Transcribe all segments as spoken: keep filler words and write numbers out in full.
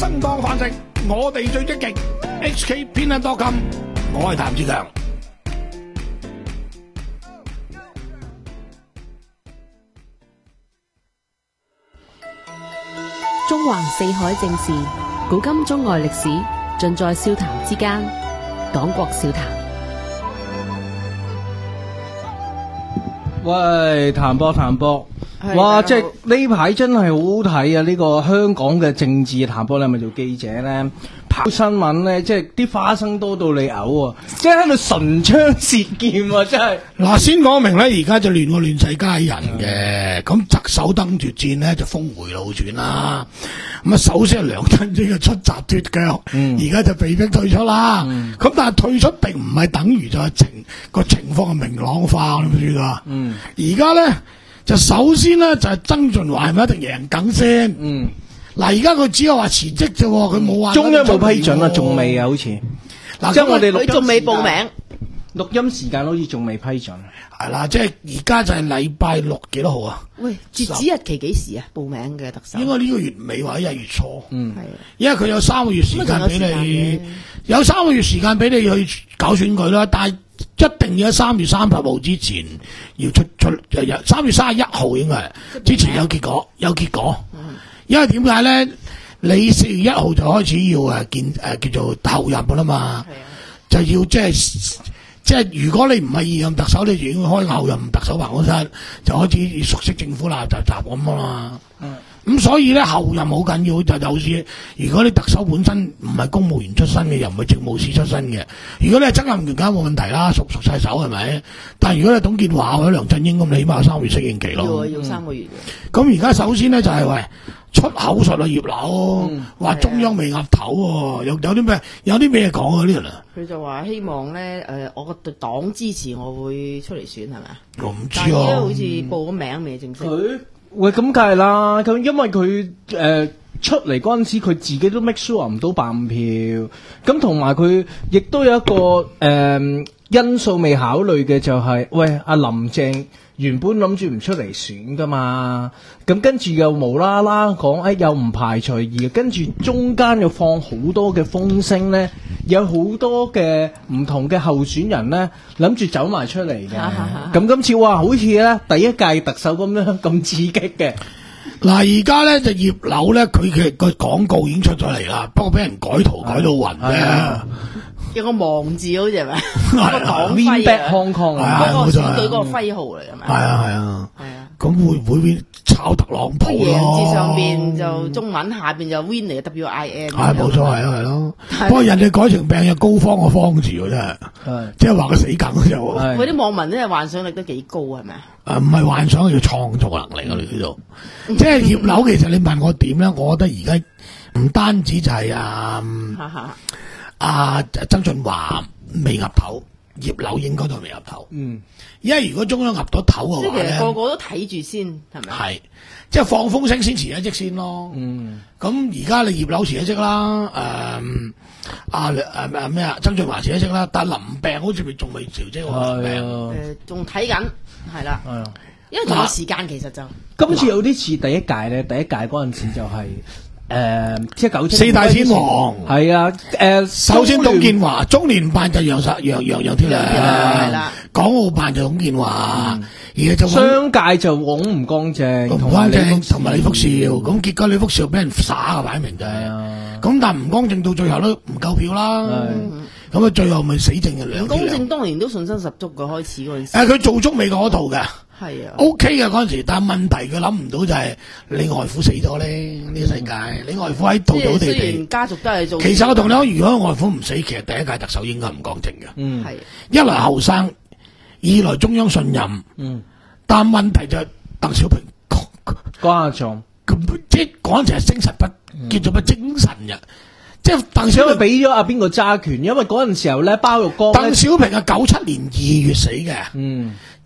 爭當飯食，我哋最積極。H K 偏袒多金，我係譚志強。 中環四海正事，古今中外歷史，盡在笑談之間。講國笑談。 喂，譚博譚博，哇！即係呢排真係好好睇啊！呢個香港嘅政治，譚博你係咪做記者咧？跑新聞咧，即係啲花生多到你嘔啊！即係喺度唇槍舌劍啊！真係嗱，先講明咧，而家就亂個亂世佳人嘅，咁特首登絕戰咧就峰回路轉啦。咁啊，首先係梁振英嘅出閘脫腳，而家就被迫退出啦。咁但係退出並唔係等於就係情個情況係明朗化，你知唔知啊？而家咧就首先咧就係曾俊華係咪一定贏梗先？嗱，而家佢只有話辭職啫，佢冇話中央冇批准啊，仲未啊，好似嗱，即係我哋錄音仲未報名， 錄音時間好似仲未批准。 係啦，即係而家就係禮拜六幾多號啊？ 喂，截止日期幾時啊？報名嘅特首應該呢個月尾或者一月初。 嗯， 係。 因為佢有三個月時間俾你，有三個月時間俾你去搞選舉啦，但係一定要喺三月三十號之前要出出，三月三十一號應該係之前有結果，有結果。嗯、因為點解咧？你四月一號就開始要誒見誒叫做候任噶啦嘛，就要即係。即係如果你唔係現任特首，你就應該開候任特首辦公室，就開始熟悉政府啦，就集咁啊嘛。嗯。咁所以咧候任好緊要，就有時如果你特首本身唔係公務員出身嘅，又唔係政務司出身嘅，如果你係曾蔭權梗冇問題啦，熟熟晒手係咪？但係如果你係董建華或者梁振英咁，你起碼有三個月適應期咯。 要要三個月嘅。 咁而家首先咧就係、是、喂出口術啊葉劉，話、嗯、中央未岌頭喎，有有啲咩有啲咩講啊呢度啊？ 佢就話希望咧誒、呃，我個黨支持我會出嚟選係咪啊？ 我唔知啊。 但係而家好似報咗名未正式。 佢喂咁梗係啦，咁因為佢誒、呃、出嚟嗰陣時，佢自己都 make sure 唔到百五票，咁同埋佢亦都有一個誒、呃、因素未考慮嘅就係、是，喂阿林鄭原本諗住唔出嚟選噶嘛，咁跟住又無啦啦講，誒又唔排除，而跟住中間又放好多嘅風聲咧，有好多嘅唔同嘅候選人咧諗住走埋出嚟嘅，咁今次哇好似咧第一屆特首咁樣咁刺激嘅。 嗱而家咧就葉劉咧，佢嘅個廣告已經出咗嚟啦，不過俾人改圖改到暈啫。 有個望字好似係咪？個黨 Win 徽 back 啊， Hong Kong 啊， 嗰個選舉嗰個徽號嚟係咪？ 係啊係啊， 係啊。 咁會唔會變抄特朗普咯？ 贏字上邊就中文，下邊就 win 嚟 W I N。 係冇錯，係啊係咯。不過人哋改成病有高方個方字喎，真係，即係話佢死梗啫喎。 佢啲網民真係幻想力都幾高係咪啊？ 誒唔係幻想，要創造能力啊！你呢度，即係葉劉其實你問我點咧？我覺得而家唔單止就係啊啊曾俊華未岌頭，葉劉應該都係未岌頭。嗯，因為如果中央岌到頭嘅話咧， 即係其實個個都睇住先係咪？ 係，即係放風聲先辭一職先咯。嗯，咁而家你葉劉辭一職啦，誒、呃，阿誒咩啊？曾俊華辭一職啦，但係林病好似仲未辭職喎。林病誒仲睇緊，係啦。係啊，因為仲有時間其實就今次有啲似第一屆咧，第一屆嗰陣時就係、是。誒、呃，即係九七四大天王係啊！誒、呃， 首先董建華，中聯辦就楊實楊楊楊天良係啦，港澳辦就董建華，嗯、而家就商界就往唔乾淨， 唔乾淨，同埋李福兆，咁、嗯、結果李福兆俾人耍啊，擺明就係、是，咁、啊、但唔乾淨到最後都唔夠票啦，咁啊最後咪死剩嘅兩。 公正當年都信心十足嘅，開始嗰陣時。 誒，佢做足美國嗰套嘅。 係啊 ，O K 嘅嗰陣時，但係問題佢諗唔到就係你外父死咗咧，呢、這個世界，你外父喺度倒地地。 雖然家族都係做。 其實我同你講，如果外父唔死，其實第一屆特首應該唔乾淨嘅。嗯，係。一來後生，二來中央信任。嗯。但問題就係鄧小平瓜狀， 即係嗰陣時係精神不、嗯、叫做乜精神嘅。即係鄧小平俾咗阿邊個揸權，因為嗰陣時候咧，包玉剛。 鄧小平係九七年二月死嘅。嗯。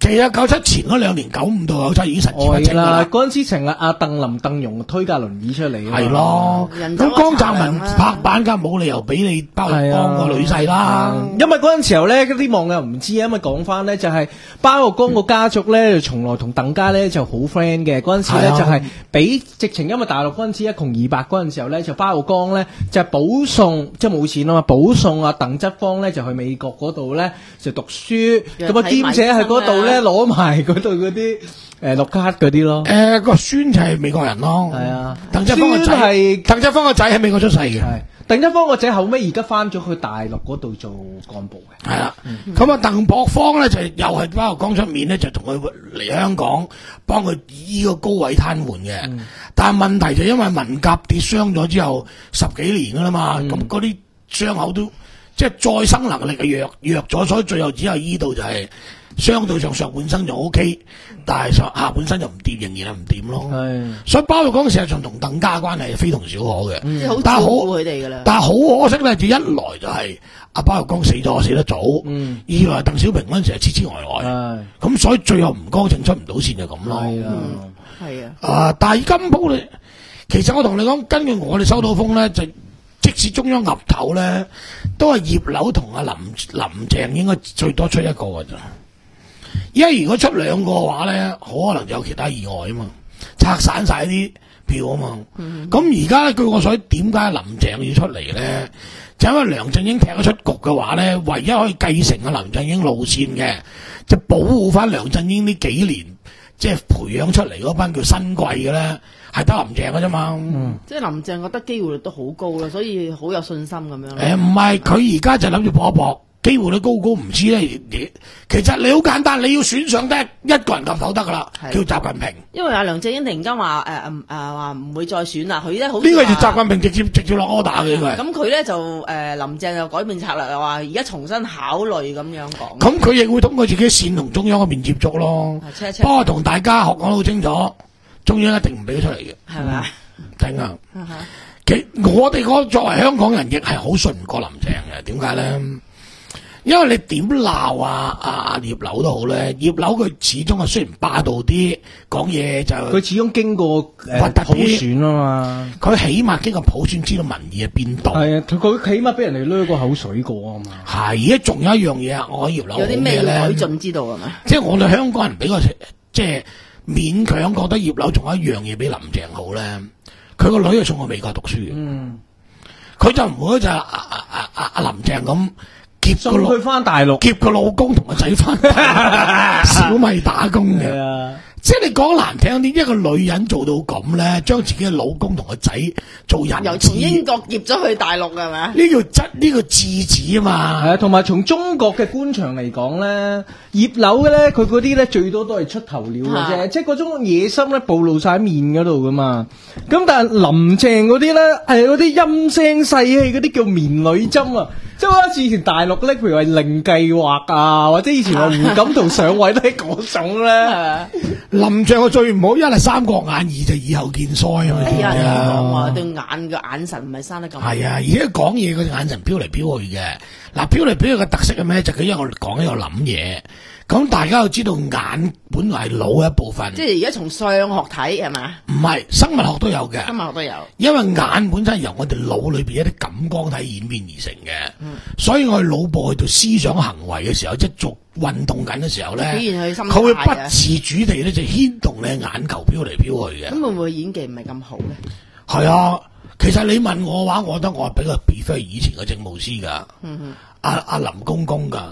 其實九七前嗰兩年九五到九七已經神志不清㗎啦， 啦。 嗰陣時成日阿鄧林鄧容推架輪椅出嚟啊， 係咯， 人走咁江澤民茶涼啦拍板梗係冇理由俾你包玉剛個女婿啦。 因為嗰陣時候咧，啲網友唔知，因為講翻咧就係包玉剛個家族咧，從來同鄧家咧就好 friend 嘅。嗰陣時咧係啊就係俾直情，因為大陸嗰陣時一窮二白嗰陣時候咧，就包玉剛咧就係保送，即係冇錢啊嘛，保送啊鄧則方咧就去美國嗰度咧就讀書，咁啊兼且喺嗰度咧攞埋嗰度嗰啲誒綠卡嗰啲咯。 誒個孫就係美國人咯。 係啊， 鄧則方個仔孫係鄧則方個仔喺美國出世嘅。 係鄧則方個仔後尾而家翻咗去大陸嗰度做幹部嘅。 係啦，咁啊鄧樸方咧就又係包玉剛出面咧，就同佢嚟香港幫佢醫個高位癱瘓嘅。 嗯但係問題就因為文革跌傷咗之後十幾年噶啦嘛，咁嗰啲傷口都即係再生能力係弱弱咗，所以最後只有醫到就係相對上上半身就 O K， 但係上下半身就唔掂，仍然係唔掂咯。 係所以包玉剛事實上同鄧家關係非同小可嘅。 即係好但係好照顧佢哋㗎啦。 但係好可惜咧，就一來就係阿包玉剛死咗死得早， 嗯二來鄧小平嗰陣時係痴痴呆呆， 係咁所以最後吳江正出唔到線就咁咯。 係啦。 係啊， 啊！但係金鋪咧，其實我同你講，根據我哋收到風咧，就即使中央岌頭咧，都係葉劉同阿林林鄭應該最多出一個㗎咋。因為如果出兩個嘅話咧，可能有其他意外啊嘛，拆散晒啲票啊嘛。咁而家咧，據我所知，點解林鄭要出嚟咧？就因為梁振英踢咗出局嘅話咧，唯一可以繼承阿林振英路線嘅，就保護翻梁振英呢幾年。即係培養出嚟嗰班叫新貴嘅咧，係得林鄭嘅啫嘛。嗯， 即係林鄭覺得機會率都好高啦，所以好有信心咁樣。 誒唔係，佢而家就諗住搏一搏，機會率高高唔知咧。你其實你好簡單，你要選上得一個人岌頭得噶啦，叫係習近平。 因為阿梁振英突然間話誒誒誒話唔會再選啦，佢咧好呢個就似話習近平直接直接落 order 嘅呢個係。 咁佢咧就誒、呃、林鄭就改變策略，又話而家重新考慮咁樣講。 咁佢亦會通過自己線同中央嗰邊接觸咯。 啊，check 一 check 不過同大家學講得好清楚，中央一定唔俾佢出嚟嘅， 係咪啊？ 真啊！ 嗯哼其我哋嗰作為香港人，亦係好信唔過林鄭嘅。點解咧？因為你點鬧啊啊啊葉劉都好咧，葉劉佢始終係雖然霸道啲，講嘢就佢始終經過誒核突啲普選啊嘛， 佢起碼經過普選知道民意喺邊度。 係啊，佢佢起碼俾人哋掠個口水過啊嘛。 係，而家仲有一樣嘢啊，我葉劉有啲咩好咧要改進知道係咪？ 即係我哋香港人比較即係勉強覺得葉劉仲有一樣嘢比林鄭好咧，佢個女係送去美國讀書嘅， 嗯， 佢就唔會好似阿阿阿阿阿林鄭咁劫個老送佢翻大陸。 劫個老公同個仔翻小米打工嘅。 係啊， 即係你講難聽啲，一個女人做到咁咧，將自己嘅老公同個仔做人由從英國劫咗去大陸係咪？ 呢叫質呢個智子啊嘛。 係啊，同埋從中國嘅官場嚟講咧，葉劉嘅咧，佢嗰啲咧最多都係出頭鳥嘅啫， 啊即係嗰種野心咧暴露晒喺面嗰度噶嘛。咁但係林鄭嗰啲咧係嗰啲陰聲細氣嗰啲叫棉女針啊，即係好似以前大陸咧，譬如話零計劃啊，或者以前話胡錦濤上位都係嗰種咧。 係咪？ 林鄭我最唔好，一係三角眼，二就以後見腮啊嘛。 哎呀， 知唔知啊講話對眼嘅眼神唔係生得咁好。 係啊，而且講嘢嗰隻眼神飄嚟飄去嘅。嗱，飄嚟飄去嘅特色係咩？就佢因為我講一個諗嘢，咁大家又知道眼本來係腦嘅一部分， 即係而家從相學睇係嘛？ 唔係生物學都有嘅。 今日我都有。 因為眼本身係由我哋腦裏邊一啲感光體演變而成嘅， 嗯所以我哋腦部去到思想行為嘅時候，即係做運動緊嘅時候咧， 表現佢心態啊佢會不自主地咧就牽動你眼球飄嚟飄去嘅。 咁會唔會演技唔係咁好咧？ 係啊，其實你問我嘅話，我覺得我係比較 prefer 以前嘅政務司噶， 嗯阿阿林公公噶。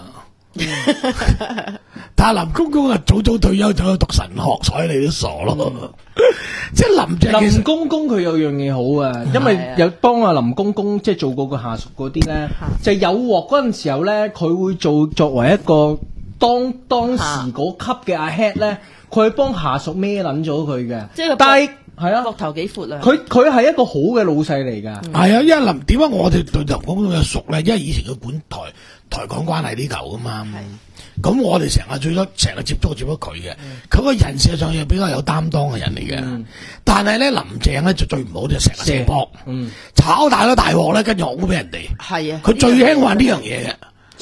但係林公公啊，早早退休走去讀神學，所以你都傻咯。即係林鄭其實林公公佢有樣嘢好啊，因為有幫阿林公公即係做過個下屬嗰啲咧，就有鑊嗰陣時候咧，佢會做作為一個當當時嗰級嘅阿 head 咧，佢去幫下屬孭撚咗佢嘅。 即係佢但係係啊， 膊頭幾闊啊？ 佢佢係一個好嘅老細嚟㗎。 係啊，因為林點解我哋對林公公有熟咧？因為以前佢管台台港關係呢嚿噶嘛。咁我哋成日最多成日接觸接觸佢嘅，佢個人事實上係比較有擔當嘅人嚟嘅。 嗯但係咧林鄭咧就最唔好就成日射波， 嗯， 炒大咗大鑊咧，跟住好俾人哋。 係啊， 佢最興玩呢樣嘢嘅。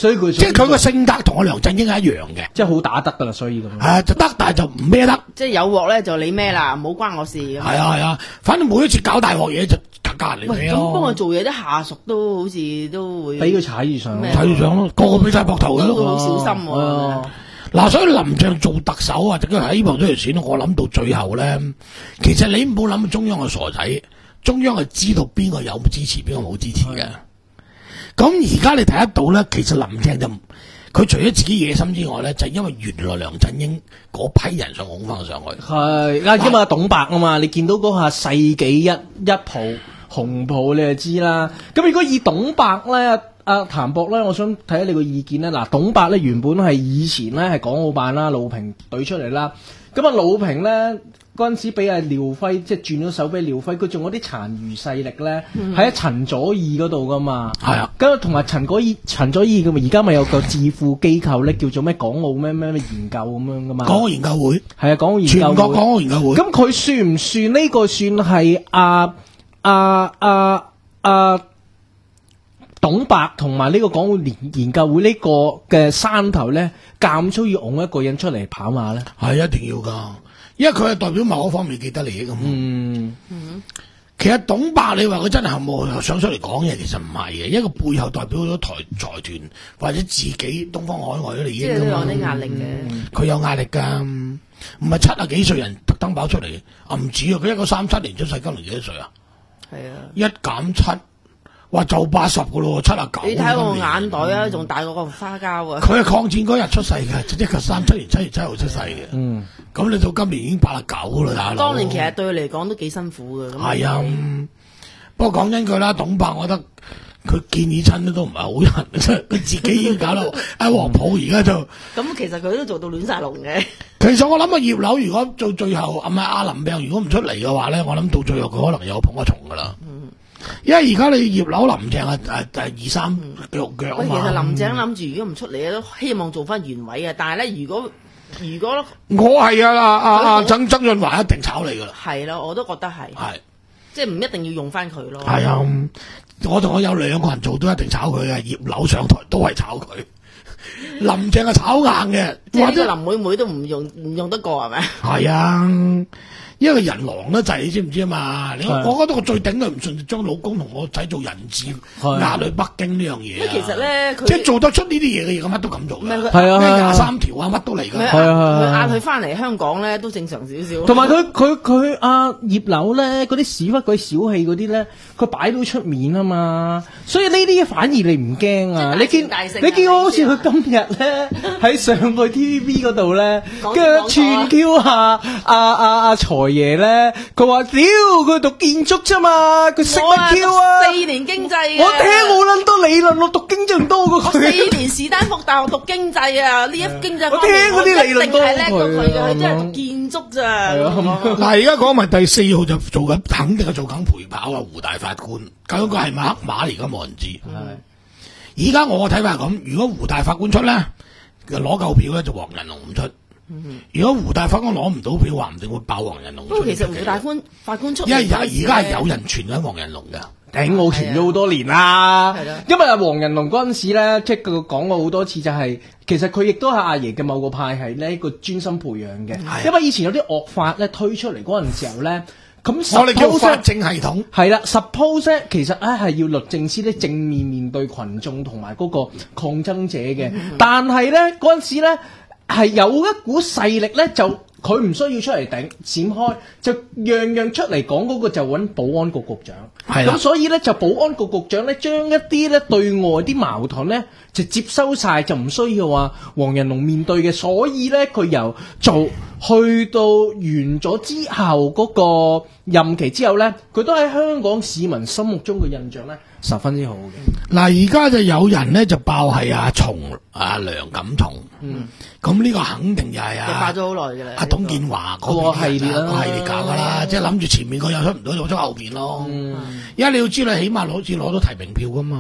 所以佢即係佢個性格同我梁振英係一樣嘅， 即係好打得噶啦，所以咁。 係啊，就得，但係就唔孭得。 即係有鑊咧就你孭啦，唔好關我事咁。 係啊係啊，反正每一次搞大鑊嘢就隔隔人嚟喂， 孭咯。 咁幫佢做嘢啲下屬都好似都會俾佢踩住上， 咩睇住上咯，個個俾晒膊頭嘅都會咯。 好小心喎。 哦嗱，所以林鄭做特首啊，就喺呢部出嚟選，我諗到最後咧，其實你唔好諗中央係傻仔，中央係知道邊個有支持，邊個冇支持嘅。咁而家你睇得到咧，其實林鄭就佢除咗自己野心之外咧，就係因為原來梁振英嗰批人想拱翻上去。 係啊，因為董伯啊嘛，你見到嗰下世紀一一抱紅抱，你就知啦。咁如果以董伯咧，阿譚博咧，我想睇下你個意見咧。嗱，董伯咧原本係以前咧係港澳辦啦，魯平隊出嚟啦。咁啊，魯平咧嗰陣時俾阿廖輝即係轉咗手俾廖輝，佢仲有啲殘餘勢力咧喺阿陳佐義嗰度噶嘛。 係啊， 咁同埋陳佐義陳佐義咁而家咪有個智庫機構咧，叫做咩港澳咩咩咩研究咁樣噶嘛。 港澳研究會係啊，港澳研究會。 全國港澳研究會。 咁佢算唔算呢個算係阿阿阿阿董伯同埋呢個港澳研研究會呢個嘅山頭咧，監粗要拱一個人出嚟跑馬咧？ 係一定要噶，因為佢係代表某一方面既得利益咁。 嗯， 其實董伯你話佢真係有冇想出嚟講嘢，其實唔係嘅，因為佢背後代表咗台財團或者自己東方海外嘅利益即係都有㗎嘛。 啲壓力嘅。 佢有壓力㗎，唔係七啊幾歲人特登跑出嚟，啊唔止啊，佢一九三七年出世，今年幾多歲啊？ 係啊， 一減七，哇就八十個咯，七啊九。 你睇我眼袋啊，仲大過個花膠啊！ 佢係抗戰嗰日出世嘅，一九三七年七月七號出世嘅。 嗯， 咁你到今年已經八啊九啦，大佬。 當年其實對佢嚟講都幾辛苦嘅。咁係啊，嗯不過講真句啦，董伯我覺得佢建議親都唔係好人，佢自己已經搞到喺黃埔而家就。 咁其實佢都做到亂晒龍嘅。 其實我諗啊，葉劉如果到最後啊唔係阿林病如果唔出嚟嘅話咧，我諗到最後佢可能有捧一重噶啦。 嗯， 因為而家你葉劉林鄭啊誒誒二三腳腳啊喂，其嘛。 實林鄭諗住如果唔出嚟咧，都希望做翻原位嘅。但係咧，如果如果我係啊啊啊啊曾曾俊華一定炒你噶啦。 係咯，我都覺得係， 係即係唔一定要用翻佢咯。 係啊，我同我有兩個人做都一定炒佢嘅，葉劉上台都係炒佢。林鄭係炒硬嘅， 即係呢或者個林妹妹都唔用唔用得過係咪？ 係啊，因為人狼得滯，你知唔知啊嘛？你係我覺得我最頂佢唔順就將老公同我仔做人質， 係押去北京呢樣嘢啊。 其實咧，佢即係做得出呢啲嘢嘅嘢，咁乜都咁做嘅。 唔係佢係啊係啊咩廿三條啊，乜都嚟㗎。 佢係啊係啊佢嗌佢翻嚟香港咧，都正常少少。 同埋佢佢佢阿葉劉咧，嗰啲屎忽嗰啲小氣嗰啲咧，佢擺到出面啊嘛，所以呢啲反而你唔驚啊！你見大勝你見我好似大勝佢今日咧喺上去 T V B 嗰度咧， 講跟住串 Q 下阿阿阿財爺咧，佢話屌佢讀建築啫嘛，佢識乜 Q 啊？ 四年經濟嘅， 我聽冇撚多理論，我讀經濟多過我四佢。 年士丹福大學讀經濟啊，呢一經濟我方面聽嗰啲理論一定係叻過佢嘅， 多過佢啊佢真係讀建築咋。 係啊嗱，而家講埋第四號就做緊，肯定係做緊陪跑啊！胡大法官，究竟佢係咪黑馬嚟？而家冇人知。而家我嘅睇法係咁，如果胡大法官出咧，攞夠票咧就黃仁龍唔出。如果胡大法官攞唔到票，話唔定會爆黃仁龍出。 不過其實胡大官法官出嚟因為嗰陣時而家係咧有人傳緊黃仁龍嘅。 頂我傳咗好多年啦係啦， 因為阿黃仁龍嗰陣時咧，即係佢講過好多次，就係、其實佢亦都係阿爺嘅某個派系咧，一個專心培養嘅。 係因為以前有啲惡法咧推出嚟嗰陣時候咧，咁我哋叫 suppose 法政系統。 係啦，suppose 咧其實咧係要律政司咧正面面對群眾同埋嗰個抗爭者嘅，但係咧嗰陣時咧係有一股勢力咧就。佢唔需要出嚟頂閃開，就樣樣出嚟講嗰個就揾保安局局長。 係啦咁所以咧就保安局局長咧將一啲咧對外啲矛盾咧就接收晒，就唔需要話黃仁龍面對嘅。所以咧佢由做去到完咗之後嗰個任期之後咧，佢都喺香港市民心目中嘅印象咧十分之好嘅。 嗱，而家就有人咧就爆係阿松阿梁錦松。 嗯， 咁呢個肯定就係就化啊咗好耐嘅啦。 阿董建華嗰個系列啦個系列搞噶啦，即係諗住前面佢又出唔到，就出後邊咯。 嗯而家你要知道，起碼攞住攞到提名票噶嘛。 嗯。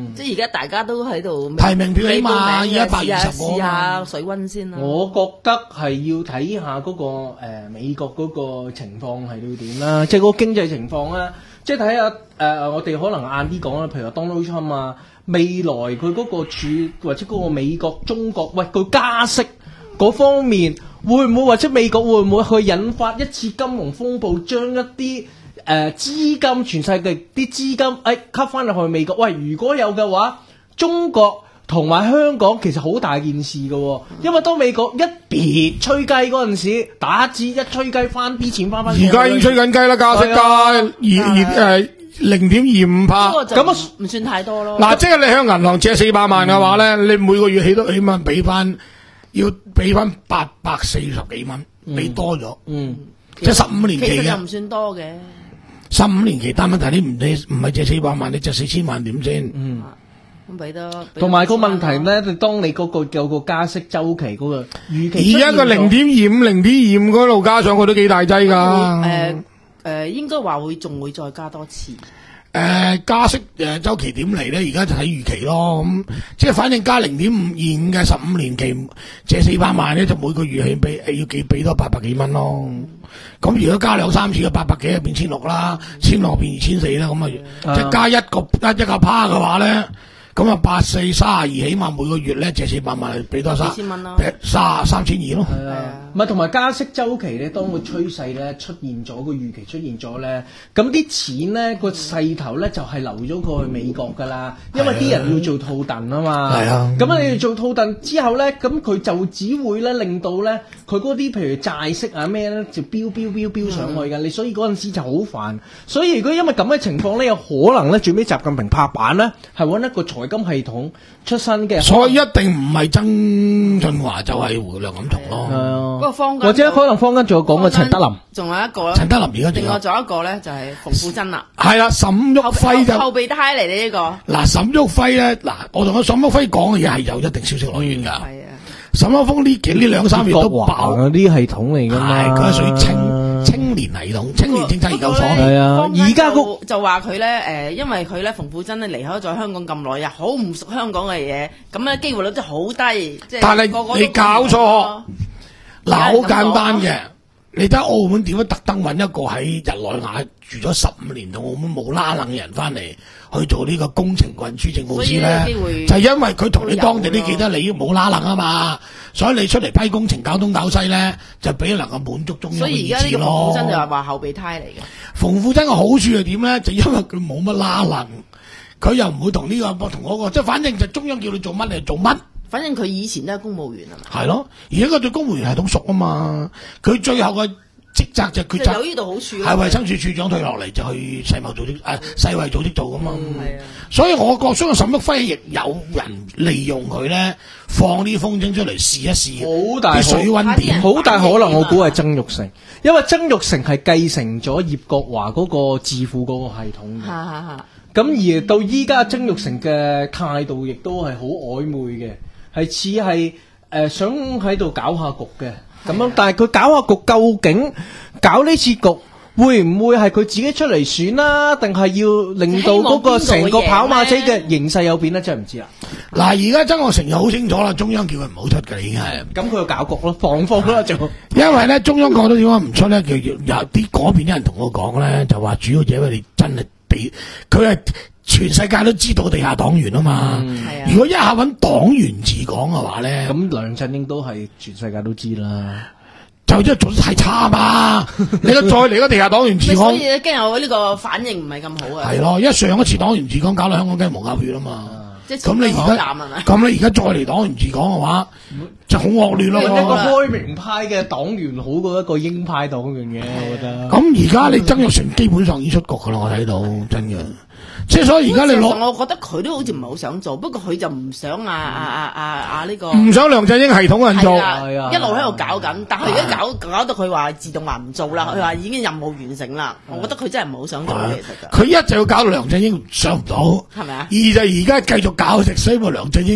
嗯， 即係而家大家都喺度提名票起碼一百二十個試下水溫先啦。 我覺得係要睇下嗰、那個誒、呃、美國嗰個情況係要點啦，即係嗰個經濟情況啦，即係睇下誒我哋可能晏啲講啦，譬如話 Donald Trump 啊，未來佢嗰個處或者嗰個美國中國喂佢加息嗰方面會唔會或者美國會唔會去引發一次金融風暴，將一啲誒、呃、資金全世界啲資金誒、哎、吸翻落去美國？喂，如果有嘅話，中國同埋香港其實好大件事嘅、哦，因為當美國一別吹雞嗰陣時，打字一吹雞翻啲錢翻翻， 而家已經吹緊雞啦，加息加二二誒零點二五帕， 咁啊唔算太多咯。 嗱，即係你向銀行借四百萬嘅話咧，嗯、你每個月起都起碼俾翻，要俾翻八百四十幾蚊，俾多咗，嗯，即係十五年期嘅， 其實就唔算多嘅。 十五年期，但問題你唔借唔係借四百萬，你借四千萬點先？ 嗯， 咁俾得。 同埋個問題咧，你當你嗰個有個加息周期嗰個預期， 而家個零點二五、零點二五嗰度加上去都幾大劑㗎。 誒誒，應該話會仲會再加多次。 誒加息誒週期點嚟咧？而家就睇預期咯。咁即係反正加零點五二五嘅十五年期借四百萬咧，就每個月係俾要幾俾多八百幾蚊咯。咁如果加兩三次嘅八百幾就變千六啦，千六變二千四啦。咁啊，即係加一個一一個趴嘅話咧。咁啊，八四三十二，起碼每個月咧借四百萬，俾多三千蚊咯， 三三千二咯。 係啊，唔係同埋加息周期咧，當個趨勢咧出現咗，個預期出現咗咧，咁啲錢咧個勢頭咧就係流咗過去美國㗎啦，因為啲人要做套戥啊嘛。係啊，咁啊你做套戥之後咧，咁佢就只會咧令到咧佢嗰啲譬如債息啊咩咧就飆飆飆飆上去㗎，你、嗯、所以嗰陣時就好煩。所以如果因為咁嘅情況咧，有可能咧最尾習近平拍板咧係揾一個財金系統出身嘅，所以一定唔係曾俊華就係胡梁錦松咯。嗰個坊間或者可能坊間仲有講過陳德霖，仲有一個陳德霖而家另外仲有一個咧就係馮富珍啦。係啦，沈旭輝就後備胎嚟呢個。嗱，沈旭輝咧，嗱，我同阿沈旭輝講嘅嘢係有一定消息來源㗎。係啊，沈旭峰呢幾呢兩三月都爆嗰啲系統嚟㗎嘛，佢係屬於青。青年系統、青年政策研究所係啊，而家個就話佢咧誒，因為佢咧馮富珍咧離開咗香港咁耐啊，好唔熟香港嘅嘢，咁咧機會率真係好低。即係但係個個你搞錯，嗱好簡單嘅，你睇澳門點樣特登揾一個喺日內瓦住咗十五年到澳門冇拉冷嘅人翻嚟去做呢個工程運輸政務司咧，就係因為佢同你當地啲既得利益冇拉冷啊嘛。所以你出嚟批工程搞東搞西咧，就俾能夠滿足中央嘅意志咯。所以而家呢個馮富珍就係話後備胎嚟嘅。馮富珍嘅好處係點咧？就因為佢冇乜拉能，佢又唔會同呢、這個同嗰、那個，即係反正就中央叫你做乜你就做乜。反正佢以前都係公務員啊嘛。係咯，而家佢對公務員系統熟啊嘛，佢最後嘅職責就佢就有呢度好處，係衛生署署長退落嚟就去世貿組織誒世衛組織做噶嘛。係、嗯、啊，所以我覺相信沈旭輝亦有人利用佢咧，放啲風箏出嚟試一試，好大水溫點，好大可能我估係曾鈺成，因為曾鈺成係繼承咗葉國華嗰個智庫嗰個系統嘅。咁而到依家曾鈺成嘅態度亦都係好曖昧嘅，係似係誒想喺度搞下局嘅。咁樣，但係佢搞下局，究竟搞呢次局會唔會係佢自己出嚟選啦，定係要令到嗰個成個跑馬仔嘅形勢有變咧？真係唔知啦。嗱，而家曾鈺成就好清楚啦，中央叫佢唔好出嘅已經係。咁佢就搞局咯，放風啦就。因為咧，中央覺得點解唔出咧？佢有啲嗰邊啲人同我講咧，就話主要就因為你真係俾佢係。全世界都知道地下黨員啊嘛，嗯、如果一下揾黨員治港嘅話咧，咁梁振英都係全世界都知啦，就因為做得太差嘛，你再嚟個地下黨員治港，所以驚我呢個反應唔係咁好啊。係咯，一上一次黨員治港搞到香港梗係冇鴨血啦嘛，咁、嗯、你而家咁你而家再嚟黨員治港嘅話，嗯、就好惡劣咯。一個開明派嘅黨員好過一個鷹派黨員嘅，我覺得。咁而家你曾鈺成基本上已經出局噶啦，我睇到真嘅。即係所以而家你攞，我覺得佢都好似唔係好想做，不過佢就唔想啊啊啊啊啊呢個，唔想梁振英系統嘅人做，係啊，一路喺度搞緊，但係而家搞搞到佢話自動話唔做啦，佢話已經任務完成啦，我覺得佢真係唔係好想做其實。佢一就要搞到梁振英上唔到，係咪啊？二就而家繼續搞食，所以梁振英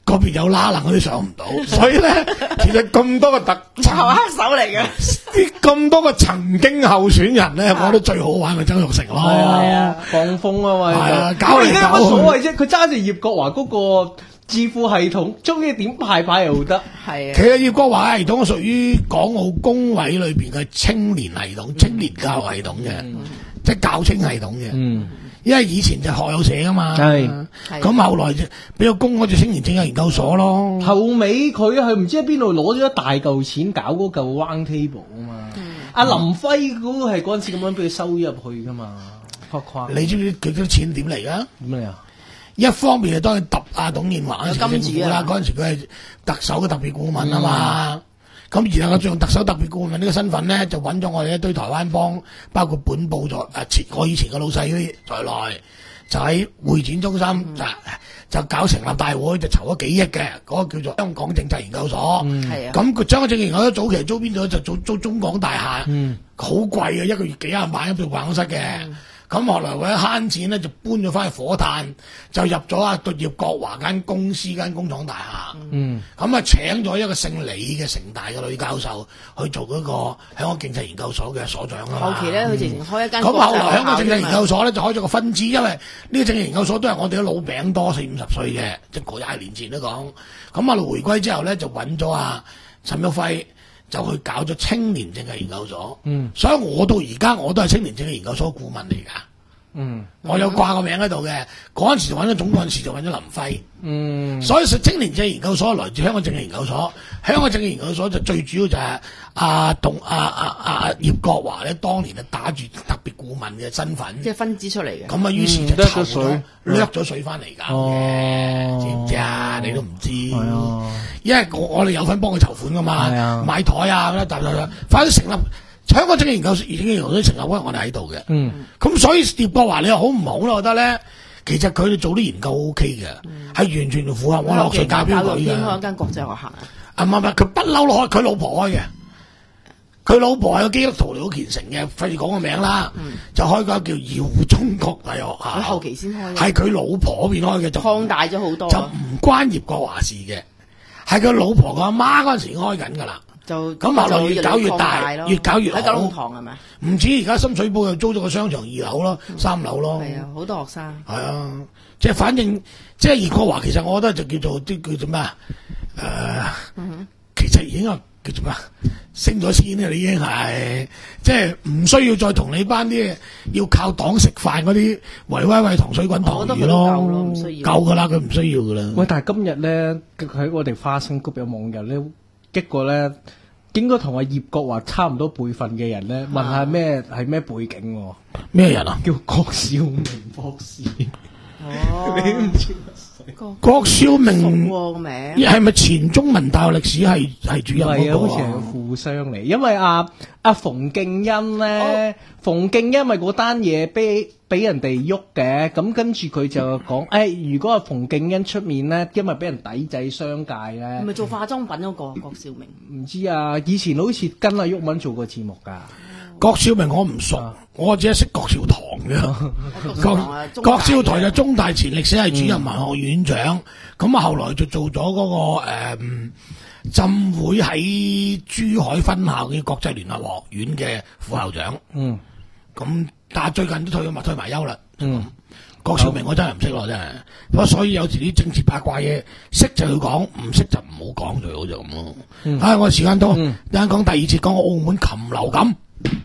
嗰邊有拉能嗰啲上唔到，所以咧其實咁多個特係黑手嚟嘅， 啲咁多個曾經候選人咧，我覺得最好玩嘅曾鈺成咯， 係啊，放風啊嘛， 係啊，搞嚟有乜搞所去。 謂啫？佢揸住葉國華嗰個致富系統，中意點派牌又得。 係啊， 其實葉國華系統屬於港澳工委裏邊嘅青年系統、青年教育系統嘅，即係教青系統嘅。 嗯， 因為以前就學友社噶嘛， 係咁後來就俾咗公嗰隻青年政策研究所咯。 後尾佢係唔知喺邊度攞咗一大嚿錢搞嗰嚿 round table 啊嘛。阿林輝嗰個係嗰陣時咁樣俾佢收入去噶嘛，誇誇。 你知唔知佢啲錢點嚟噶？ 咩啊？ 一方面係當然揼阿董建華嗰陣時金主啊政府啦，嗰陣時佢係特首嘅特別顧問啊嘛。咁然後佢用特首特別顧問呢個身份咧，就揾咗我哋一堆台灣幫，包括本部在啊前我以前嘅老細嗰啲在內，就喺會展中心、 嗯、 就就搞成立大會，就籌咗幾億嘅嗰、那個叫做香港政策研究所。 係啊， 咁佢將個政策研究所早期租邊度就租租中港大廈， 嗯， 好貴嘅，一個月幾廿萬一部辦公室嘅。咁、嗯、後來為咗慳錢咧，就搬咗翻去火炭，就入咗阿杜葉國華間公司間工廠大廈。 嗯， 咁啊請咗一個姓李嘅城大嘅女教授去做嗰個香港政策研究所嘅所長啦。 後期咧佢直情開一間咁國際後來香港政策研究學校所咧就開咗個分支，因為呢個政策研究所都係我哋啲老餅多四五十歲嘅，即係嗰廿年前都講。咁啊回歸之後咧就揾咗阿陳旭輝。就去搞咗青年政策研究所， 嗯， 所以我到而家我都係青年政策研究所顧問嚟㗎， 嗯， 我有掛個名喺度嘅，嗰陣時就揾咗總幹事就揾咗林輝， 嗯， 所以青年政策研究所來自香港政策研究所，香港政策研究所就最主要就係阿董阿阿阿葉國華咧，當年係打住特別顧問嘅身份， 即係分支出嚟嘅。 咁啊，於是就掠籌咗咗水， 掠咗水翻嚟搞嘅，知唔知啊？你都唔知，因為我我哋有份幫佢籌款噶嘛，買台啊咁啦，但係反正成立香港政策研究所，政策研究所成立嗰日我哋喺度嘅， 嗯， 咁所以葉國華你話好唔好咧？我覺得咧，其實佢哋做啲研究 O K 嘅，係完全符合我落水教標準嘅。 開間國際學校啊？ 啊唔係唔係，佢不嬲都開，佢老婆開嘅。佢老婆係個基督徒嚟，好虔誠嘅，費事講個名啦， 嗯、 就開個叫耀中國際學校。 佢後期先開， 係佢老婆嗰邊開嘅，就擴大咗好多， 就唔關葉國華事嘅，係佢老婆個阿媽嗰陣時開緊㗎啦。 就咁後來越搞越大，越搞越好。 喺九龍塘係咪？ 唔止而家深水埗又租咗個商場二樓咯，嗯、三樓咯。 係啊，好多學生。 係啊，即係反正即係葉國華，其實我覺得就叫做啲叫做咩啊？誒、呃，嗯、其實已經係叫做咩？升咗錢啦，你已經係即係唔需要再同你班啲要靠黨食飯嗰啲維威惠糖水滾糖魚咯， 唔需要夠㗎啦，佢唔需要㗎啦。 喂，但係今日咧喺我哋花生谷有網友咧，一個咧應該同阿葉國華差唔多輩份嘅人咧，問下咩係咩背景喎？ 咩人啊？ 叫郭兆明博士。 哦， 你唔知郭兆明個名係咪前中文大學歷史系系主任嗰個？ 係啊，好似係富商嚟。因為阿阿馮敬恩咧，馮敬恩咪嗰單嘢俾俾人哋喐嘅，咁跟住佢就講，誒，如果阿馮敬恩出面咧，因為俾人抵制商界咧， 係咪做化妝品嗰個郭兆明？ 唔知啊，以前好似跟阿毓民做過節目㗎。 郭兆明我唔熟，我只係識郭兆棠嘅。郭郭兆棠就中大前歷史系主任、文學院長，咁啊後來就做咗嗰個誒浸會喺珠海分校嘅國際聯合學院嘅副校長。 嗯， 咁但係最近都退咗埋退埋休啦。 嗯， 郭兆明我真係唔識咯，真係。不過所以有時啲政治八卦嘢，識就要講，唔識就唔好講最好就咁咯。 嗯， 唉，我時間多， 嗯， 等陣講第二節講澳門禽流感。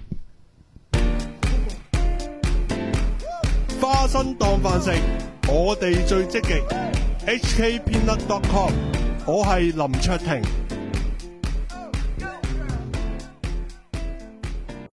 花生當飯食，我哋最積極。H K Peanut dot com， 我係林卓廷。